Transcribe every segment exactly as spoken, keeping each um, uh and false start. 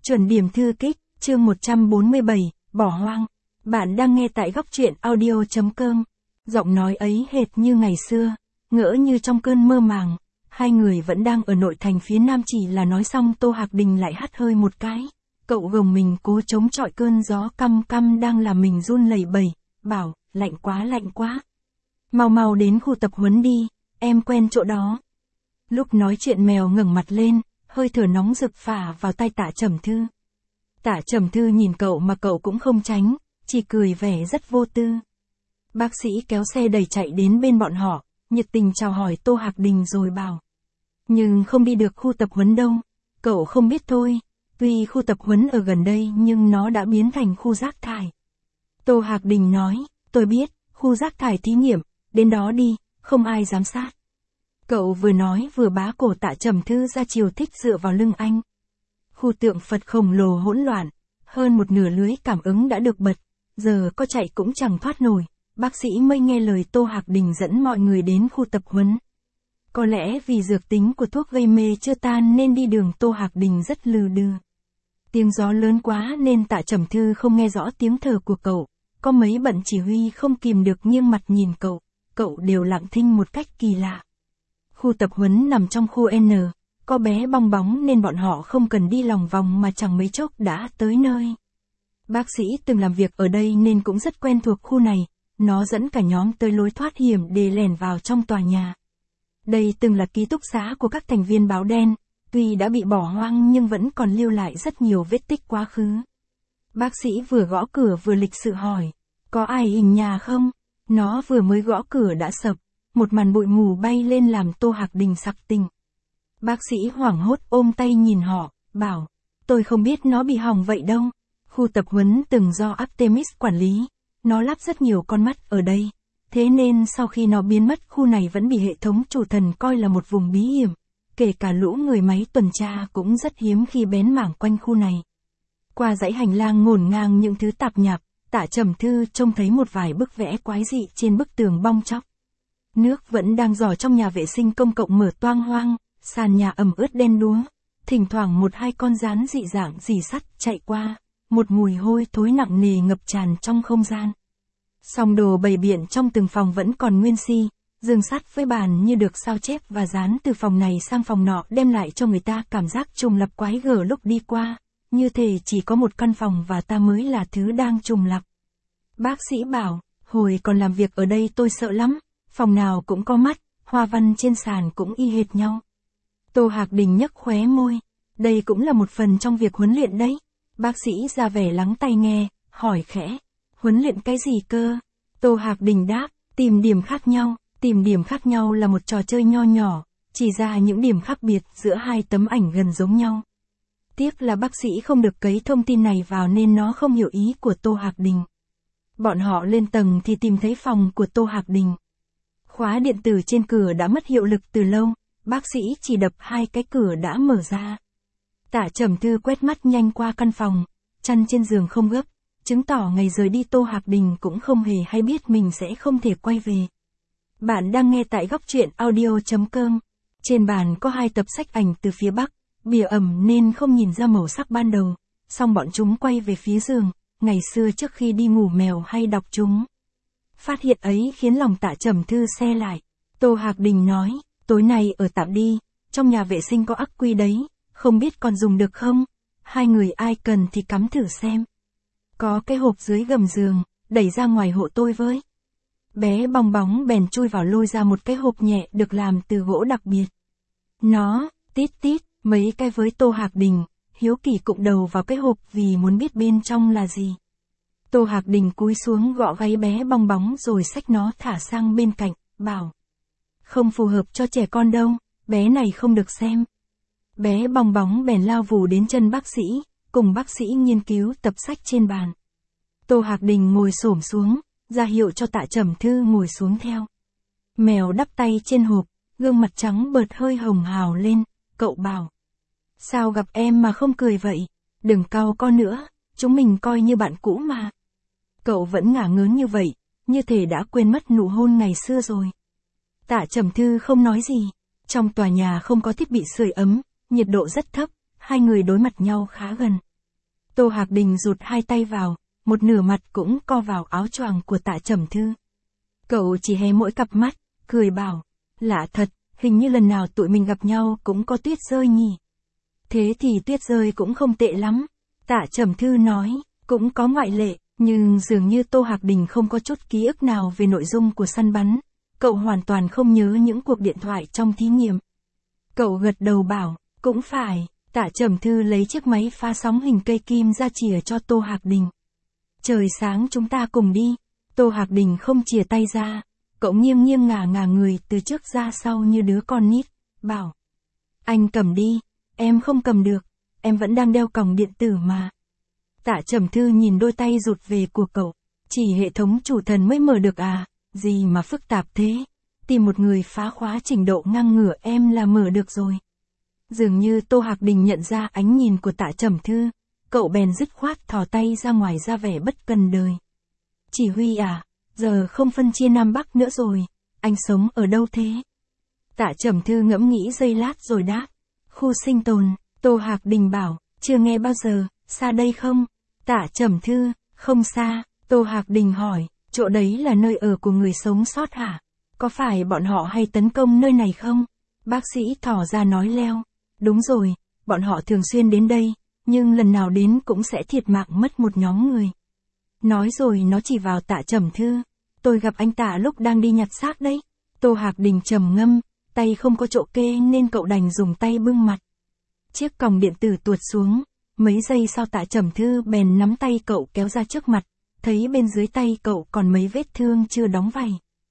Chuẩn điểm thư kích, chương một trăm bốn mươi bảy, bỏ hoang. Bạn đang nghe tại góc truyện audio chấm com. Giọng nói ấy hệt như ngày xưa, ngỡ như trong cơn mơ màng. Hai người vẫn đang ở nội thành phía nam, chỉ là nói xong Tô Hạc Đình lại hắt hơi một cái. Cậu gồng mình cố chống chọi cơn gió căm căm đang làm mình run lẩy bẩy, bảo, lạnh quá lạnh quá. Mau mau đến khu tập huấn đi, em quen chỗ đó. Lúc nói chuyện mèo ngẩng mặt lên, hơi thở nóng rực phả vào tai Tạ Trầm Thư. Tạ Trầm Thư nhìn cậu mà cậu cũng không tránh, chỉ cười vẻ rất vô tư. Bác sĩ kéo xe đẩy chạy đến bên bọn họ, nhiệt tình chào hỏi Tô Hạc Đình rồi bảo. Nhưng không đi được khu tập huấn đâu, cậu không biết thôi, tuy khu tập huấn ở gần đây nhưng nó đã biến thành khu rác thải. Tô Hạc Đình nói, tôi biết, khu rác thải thí nghiệm, đến đó đi, không ai giám sát. Cậu vừa nói vừa bá cổ Tạ Trầm Thư ra chiều thích dựa vào lưng anh. Khu tượng Phật khổng lồ hỗn loạn, hơn một nửa lưới cảm ứng đã được bật, giờ có chạy cũng chẳng thoát nổi, bác sĩ mới nghe lời Tô Hạc Đình dẫn mọi người đến khu tập huấn. Có lẽ vì dược tính của thuốc gây mê chưa tan nên đi đường Tô Hạc Đình rất lừ đừ. Tiếng gió lớn quá nên Tạ Trầm Thư không nghe rõ tiếng thở của cậu, có mấy bận chỉ huy không kìm được nghiêng mặt nhìn cậu, cậu đều lặng thinh một cách kỳ lạ. Khu tập huấn nằm trong khu N, có bé bong bóng nên bọn họ không cần đi lòng vòng mà chẳng mấy chốc đã tới nơi. Bác sĩ từng làm việc ở đây nên cũng rất quen thuộc khu này, nó dẫn cả nhóm tới lối thoát hiểm để lẻn vào trong tòa nhà. Đây từng là ký túc xá của các thành viên báo đen, tuy đã bị bỏ hoang nhưng vẫn còn lưu lại rất nhiều vết tích quá khứ. Bác sĩ vừa gõ cửa vừa lịch sự hỏi, có ai hình nhà không? Nó vừa mới gõ cửa đã sập, một màn bụi mù bay lên làm Tô Hạc Đình sặc tỉnh. Bác sĩ hoảng hốt ôm tay nhìn họ, bảo, tôi không biết nó bị hỏng vậy đâu. Khu tập huấn từng do Artemis quản lý, nó lắp rất nhiều con mắt ở đây. Thế nên sau khi nó biến mất, khu này vẫn bị hệ thống chủ thần coi là một vùng bí hiểm. Kể cả lũ người máy tuần tra cũng rất hiếm khi bén mảng quanh khu này. Qua dãy hành lang ngổn ngang những thứ tạp nhạp, Tạ Trầm Thư trông thấy một vài bức vẽ quái dị trên bức tường bong tróc. Nước vẫn đang rò trong nhà vệ sinh công cộng mở toang hoang, sàn nhà ẩm ướt đen đúa, thỉnh thoảng một hai con rán dị dạng rỉ sắt chạy qua, một mùi hôi thối nặng nề ngập tràn trong không gian. Song đồ bày biện trong từng phòng vẫn còn nguyên si, giường sắt với bàn như được sao chép và dán từ phòng này sang phòng nọ đem lại cho người ta cảm giác trùng lặp quái gở lúc đi qua, như thể chỉ có một căn phòng và ta mới là thứ đang trùng lặp. Bác sĩ bảo, hồi còn làm việc ở đây tôi sợ lắm, phòng nào cũng có mắt, hoa văn trên sàn cũng y hệt nhau. Tô Hạc Đình nhấc khóe môi, đây cũng là một phần trong việc huấn luyện đấy. Bác sĩ ra vẻ lắng tai nghe, hỏi khẽ, huấn luyện cái gì cơ? Tô Hạc Đình đáp, tìm điểm khác nhau, tìm điểm khác nhau là một trò chơi nho nhỏ, chỉ ra những điểm khác biệt giữa hai tấm ảnh gần giống nhau. Tiếc là bác sĩ không được cấy thông tin này vào nên nó không hiểu ý của Tô Hạc Đình. Bọn họ lên tầng thì tìm thấy phòng của Tô Hạc Đình. Khóa điện tử trên cửa đã mất hiệu lực từ lâu, bác sĩ chỉ đập hai cái cửa đã mở ra. Tạ Trầm Thư quét mắt nhanh qua căn phòng, chăn trên giường không gấp, chứng tỏ ngày rời đi Tô Hạc Đình cũng không hề hay biết mình sẽ không thể quay về. Bạn đang nghe tại góc truyện audio chấm com. Trên bàn có hai tập sách ảnh từ phía Bắc, bìa ẩm nên không nhìn ra màu sắc ban đầu, song bọn chúng quay về phía giường, ngày xưa trước khi đi ngủ mèo hay đọc chúng. Phát hiện ấy khiến lòng Tạ Trầm Thư se lại. Tô Hạc Đình nói, tối nay ở tạm đi, trong nhà vệ sinh có ắc quy đấy, không biết còn dùng được không? Hai người ai cần thì cắm thử xem. Có cái hộp dưới gầm giường, đẩy ra ngoài hộ tôi với. Bé bong bóng bèn chui vào lôi ra một cái hộp nhẹ được làm từ gỗ đặc biệt. Nó, tít tít, mấy cái với Tô Hạc Đình, hiếu kỳ cụm đầu vào cái hộp vì muốn biết bên trong là gì. Tô Hạc Đình cúi xuống gõ gáy bé bong bóng rồi xách nó thả sang bên cạnh, bảo. Không phù hợp cho trẻ con đâu, bé này không được xem. Bé bong bóng bèn lao vù đến chân bác sĩ, cùng bác sĩ nghiên cứu tập sách trên bàn. Tô Hạc Đình ngồi xổm xuống, ra hiệu cho Tạ Trầm Thư ngồi xuống theo. Mèo đắp tay trên hộp, gương mặt trắng bợt hơi hồng hào lên, cậu bảo. Sao gặp em mà không cười vậy? Đừng cau con nữa, chúng mình coi như bạn cũ mà. Cậu vẫn ngả ngớn như vậy, như thể đã quên mất nụ hôn ngày xưa rồi. Tạ Trầm Thư không nói gì. Trong tòa nhà không có thiết bị sưởi ấm, nhiệt độ rất thấp, hai người đối mặt nhau khá gần. Tô Hạc Đình rụt hai tay vào, một nửa mặt cũng co vào áo choàng của Tạ Trầm Thư. Cậu chỉ hé mỗi cặp mắt, cười bảo, lạ thật, hình như lần nào tụi mình gặp nhau cũng có tuyết rơi nhỉ. Thế thì tuyết rơi cũng không tệ lắm. Tạ Trầm Thư nói, cũng có ngoại lệ, nhưng dường như Tô Hạc Đình không có chút ký ức nào về nội dung của săn bắn. Cậu hoàn toàn không nhớ những cuộc điện thoại trong thí nghiệm. Cậu gật đầu bảo, cũng phải. Tạ Trầm Thư lấy chiếc máy phá sóng hình cây kim ra chìa cho Tô Hạc Đình. Trời sáng chúng ta cùng đi. Tô Hạc Đình không chìa tay ra. Cậu nghiêng nghiêng ngả ngả người từ trước ra sau như đứa con nít, bảo. Anh cầm đi, em không cầm được, em vẫn đang đeo còng điện tử mà. Tạ Trầm Thư nhìn đôi tay rụt về của cậu. Chỉ hệ thống chủ thần mới mở được à, gì mà phức tạp thế. Tìm một người phá khóa trình độ ngang ngửa em là mở được rồi. Dường như Tô Hạc Đình nhận ra ánh nhìn của Tạ Trầm Thư, cậu bèn dứt khoát thò tay ra ngoài ra vẻ bất cần đời. Chỉ huy à, giờ không phân chia Nam Bắc nữa rồi, anh sống ở đâu thế? Tạ Trầm Thư ngẫm nghĩ giây lát rồi đáp, khu sinh tồn. Tô Hạc Đình bảo, chưa nghe bao giờ, xa đây không? Tạ Trầm Thư, không xa. Tô Hạc Đình hỏi, chỗ đấy là nơi ở của người sống sót hả? Có phải bọn họ hay tấn công nơi này không? Bác sĩ thỏ ra nói leo. Đúng rồi, bọn họ thường xuyên đến đây, nhưng lần nào đến cũng sẽ thiệt mạng mất một nhóm người. Nói rồi nó chỉ vào Tạ Trầm Thư. Tôi gặp anh Tạ lúc đang đi nhặt xác đấy. Tô Hạc Đình trầm ngâm, tay không có chỗ kê nên cậu đành dùng tay bưng mặt. Chiếc còng điện tử tuột xuống, mấy giây sau Tạ Trầm Thư bèn nắm tay cậu kéo ra trước mặt, thấy bên dưới tay cậu còn mấy vết thương chưa đóng vảy.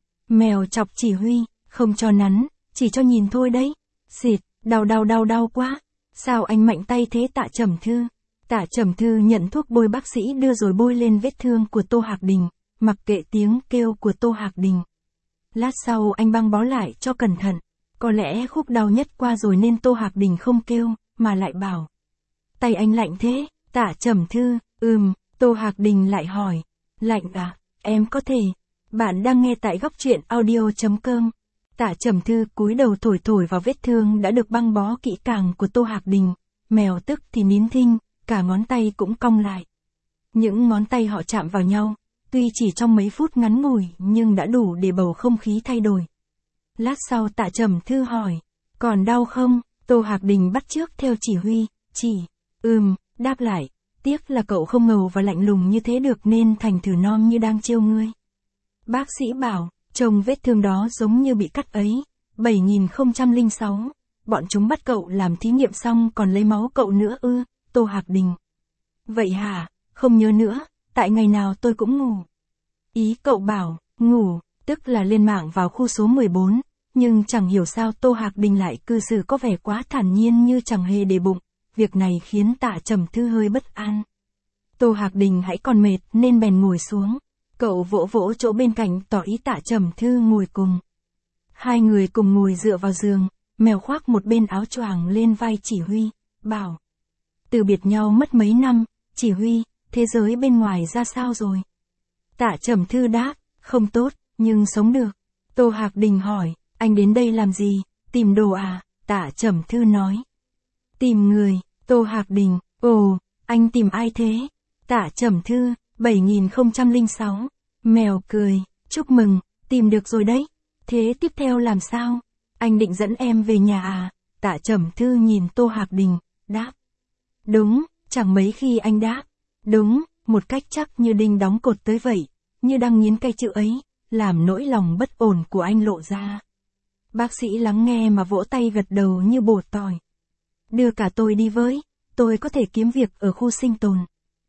Mèo chọc chỉ huy, không cho nắn, chỉ cho nhìn thôi đấy. Xịt, đau đau đau đau quá. Sao anh mạnh tay thế Tạ Trầm Thư? Tạ Trầm Thư nhận thuốc bôi bác sĩ đưa rồi bôi lên vết thương của Tô Hạc Đình, mặc kệ tiếng kêu của Tô Hạc Đình. Lát sau anh băng bó lại cho cẩn thận. Có lẽ khúc đau nhất qua rồi nên Tô Hạc Đình không kêu, mà lại bảo. Tay anh lạnh thế, Tạ Trầm Thư, ừm, Tô Hạc Đình lại hỏi. Lạnh à, em có thể. Bạn đang nghe tại góc truyện audio chấm com. Tạ Trầm Thư cúi đầu thổi thổi vào vết thương đã được băng bó kỹ càng của Tô Hạc Đình. Mèo tức thì nín thinh, cả ngón tay cũng cong lại. Những ngón tay họ chạm vào nhau, tuy chỉ trong mấy phút ngắn ngủi nhưng đã đủ để bầu không khí thay đổi. Lát sau Tạ Trầm Thư hỏi, còn đau không? Tô Hạc Đình bắt chước theo chỉ huy, chỉ, ừm, đáp lại, tiếc là cậu không ngầu và lạnh lùng như thế được nên thành thử non như đang trêu ngươi. Bác sĩ bảo, trông vết thương đó giống như bị cắt ấy. bảy nghìn không trăm lẻ sáu, bọn chúng bắt cậu làm thí nghiệm xong còn lấy máu cậu nữa ư? Tô Hạc Đình. Vậy hả, không nhớ nữa, tại ngày nào tôi cũng ngủ. Ý cậu bảo, ngủ, tức là lên mạng vào khu số mười bốn, nhưng chẳng hiểu sao Tô Hạc Đình lại cư xử có vẻ quá thản nhiên như chẳng hề để bụng. Việc này khiến Tạ Trầm Thư hơi bất an. Tô Hạc Đình hãy còn mệt nên bèn ngồi xuống. Cậu vỗ vỗ chỗ bên cạnh tỏ ý Tạ Trầm Thư ngồi cùng. Hai người cùng ngồi dựa vào giường, mèo khoác một bên áo choàng lên vai chỉ huy, bảo. Từ biệt nhau mất mấy năm, chỉ huy, thế giới bên ngoài ra sao rồi? Tạ Trầm Thư đáp, không tốt, nhưng sống được. Tô Hạc Đình hỏi, anh đến đây làm gì, tìm đồ à? Tạ Trầm Thư nói. Tìm người. Tô Hạc Đình, ồ, anh tìm ai thế? Tạ Trầm Thư, bảy nghìn không trăm lẻ sáu. Mèo cười, chúc mừng, tìm được rồi đấy. Thế tiếp theo làm sao? Anh định dẫn em về nhà à? Tạ Trầm Thư nhìn Tô Hạc Đình, đáp. Đúng, chẳng mấy khi anh đáp. Đúng, một cách chắc như đinh đóng cột tới vậy, như đang nghiến cây chữ ấy, làm nỗi lòng bất ổn của anh lộ ra. Bác sĩ lắng nghe mà vỗ tay gật đầu như bổ tỏi. Đưa cả tôi đi với, tôi có thể kiếm việc ở khu sinh tồn.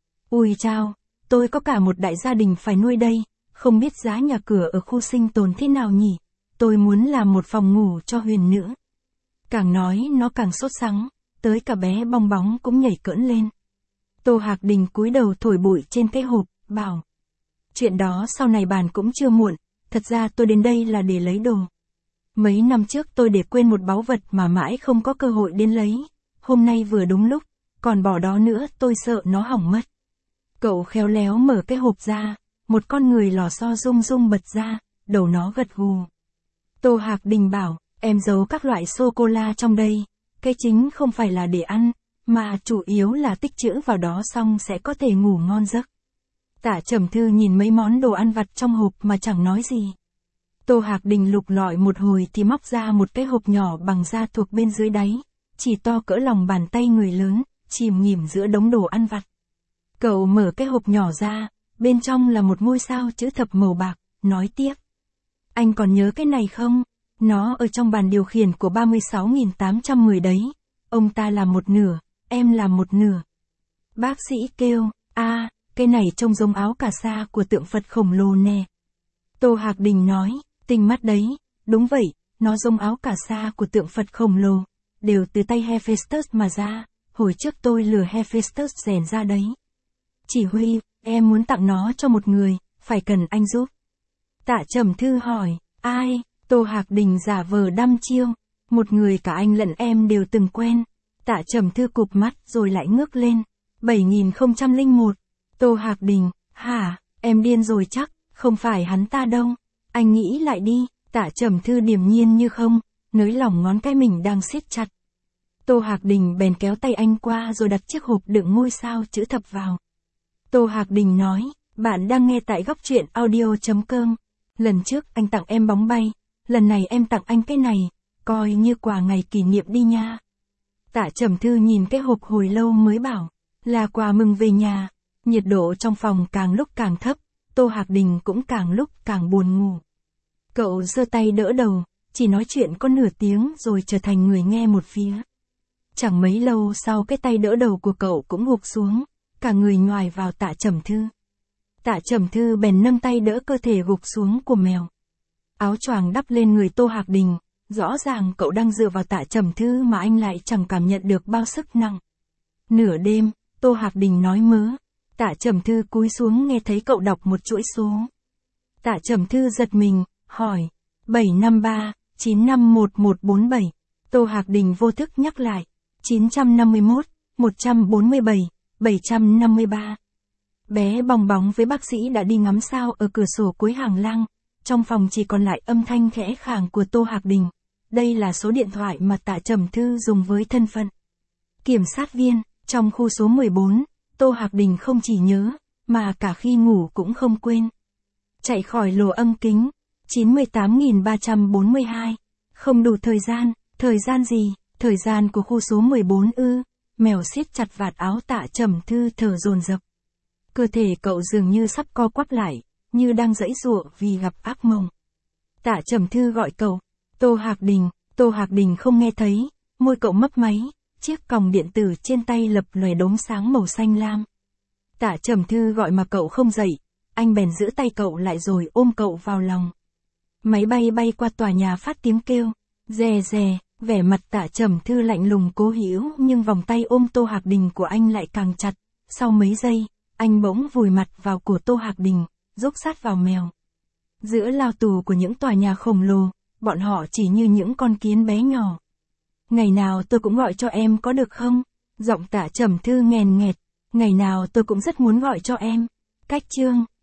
Ui chao, tôi có cả một đại gia đình phải nuôi đây, không biết giá nhà cửa ở khu sinh tồn thế nào nhỉ, tôi muốn làm một phòng ngủ cho Huyền nữa. Càng nói nó càng sốt sắng, tới cả bé bong bóng cũng nhảy cỡn lên. Tô Hạc Đình cúi đầu thổi bụi trên cái hộp, bảo. Chuyện đó sau này bàn cũng chưa muộn, thật ra tôi đến đây là để lấy đồ. Mấy năm trước tôi để quên một báu vật mà mãi không có cơ hội đến lấy, hôm nay vừa đúng lúc, còn bỏ đó nữa tôi sợ nó hỏng mất. Cậu khéo léo mở cái hộp ra, một con người lò xo rung rung bật ra, đầu nó gật gù. Tô Hạc Đình bảo, em giấu các loại sô-cô-la trong đây, cái chính không phải là để ăn, mà chủ yếu là tích trữ vào đó xong sẽ có thể ngủ ngon giấc. Tạ Trầm Thư nhìn mấy món đồ ăn vặt trong hộp mà chẳng nói gì. Tô Hạc Đình lục lọi một hồi thì móc ra một cái hộp nhỏ bằng da thuộc bên dưới đáy, chỉ to cỡ lòng bàn tay người lớn, chìm nghỉm giữa đống đồ ăn vặt. Cậu mở cái hộp nhỏ ra, bên trong là một ngôi sao chữ thập màu bạc, nói tiếp. Anh còn nhớ cái này không? Nó ở trong bàn điều khiển của ba mươi sáu nghìn tám trăm mười đấy. Ông ta làm một nửa, em làm một nửa. Bác sĩ kêu, a, cái này trông giống áo cà sa của tượng Phật khổng lồ nè. Tô Hạc Đình nói, tinh mắt đấy, đúng vậy, nó giống áo cà sa của tượng Phật khổng lồ, đều từ tay Hephaestus mà ra, hồi trước tôi lừa Hephaestus rèn ra đấy. Chỉ huy, em muốn tặng nó cho một người, phải cần anh giúp. Tạ Trầm Thư hỏi, ai? Tô Hạc Đình giả vờ đăm chiêu, một người cả anh lẫn em đều từng quen. Tạ Trầm Thư cụp mắt rồi lại ngước lên, bảy nghìn không trăm lẻ một. Tô Hạc Đình, hả, em điên rồi chắc, không phải hắn ta đâu. Anh nghĩ lại đi. Tạ Trầm Thư điềm nhiên như không, nới lỏng ngón cái mình đang siết chặt. Tô Hạc Đình bèn kéo tay anh qua rồi đặt chiếc hộp đựng ngôi sao chữ thập vào. Tô Hạc Đình nói, bạn đang nghe tại góc truyện audio chấm com. Lần trước anh tặng em bóng bay, lần này em tặng anh cái này, coi như quà ngày kỷ niệm đi nha. Tạ Trầm Thư nhìn cái hộp hồi lâu mới bảo, là quà mừng về nhà. Nhiệt độ trong phòng càng lúc càng thấp, Tô Hạc Đình cũng càng lúc càng buồn ngủ. Cậu giơ tay đỡ đầu, chỉ nói chuyện có nửa tiếng rồi trở thành người nghe một phía. Chẳng mấy lâu sau cái tay đỡ đầu của cậu cũng gục xuống, cả người nhoài vào Tạ Trầm Thư. Tạ Trầm Thư bèn nâng tay đỡ cơ thể gục xuống của mèo. Áo choàng đắp lên người Tô Hạc Đình, rõ ràng cậu đang dựa vào Tạ Trầm Thư mà anh lại chẳng cảm nhận được bao sức nặng. Nửa đêm, Tô Hạc Đình nói mớ. Tạ Trầm Thư cúi xuống nghe thấy cậu đọc một chuỗi số. Tạ Trầm Thư giật mình, hỏi, bảy năm ba, chín năm một một bốn bảy. Tô Hạc Đình vô thức nhắc lại, chín trăm năm mươi mốt, một trăm bốn mươi bảy, bảy trăm năm mươi ba. Bé Bong Bóng với bác sĩ đã đi ngắm sao ở cửa sổ cuối hành lang, trong phòng chỉ còn lại âm thanh khẽ khàng của Tô Hạc Đình. Đây là số điện thoại mà Tạ Trầm Thư dùng với thân phận kiểm sát viên, trong khu số mười bốn. Tô Hạc Đình không chỉ nhớ, mà cả khi ngủ cũng không quên. Chạy khỏi lỗ âm kính, chín mươi tám nghìn ba trăm bốn mươi hai. Không đủ thời gian, thời gian gì, thời gian của khu số mười bốn ư. Mèo siết chặt vạt áo Tạ Trầm Thư thở dồn dập. Cơ thể cậu dường như sắp co quắp lại, như đang giãy giụa vì gặp ác mộng. Tạ Trầm Thư gọi cậu, Tô Hạc Đình, Tô Hạc Đình không nghe thấy, môi cậu mấp máy, chiếc còng điện tử trên tay lập lòe đốm sáng màu xanh lam. Tạ Trầm Thư gọi mà cậu không dậy, anh bèn giữ tay cậu lại rồi ôm cậu vào lòng. Máy bay bay qua tòa nhà phát tiếng kêu, rè rè, vẻ mặt Tạ Trầm Thư lạnh lùng cố hữu nhưng vòng tay ôm Tô Hạc Đình của anh lại càng chặt. Sau mấy giây, anh bỗng vùi mặt vào của Tô Hạc Đình, dốc sát vào mèo. Giữa lao tù của những tòa nhà khổng lồ, bọn họ chỉ như những con kiến bé nhỏ. Ngày nào tôi cũng gọi cho em có được không? Giọng Tạ Trầm Thư nghèn nghẹt. Ngày nào tôi cũng rất muốn gọi cho em. Cách chương.